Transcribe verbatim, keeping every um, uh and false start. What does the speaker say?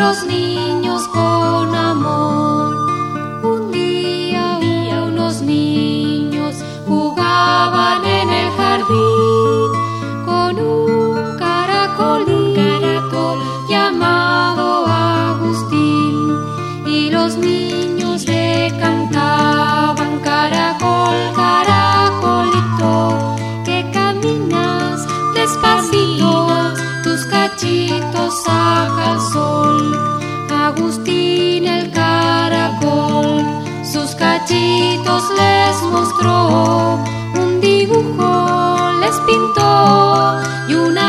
los niños con amor. Un día, día unos niños jugaban en el jardín con un caracolín, caracol llamado Agustín, y los niños le cantaban: caracol, caracolito, que caminas despacito, tus cachitos saca el sol. Agustín el caracol sus cachitos les mostró, un dibujo les pintó y una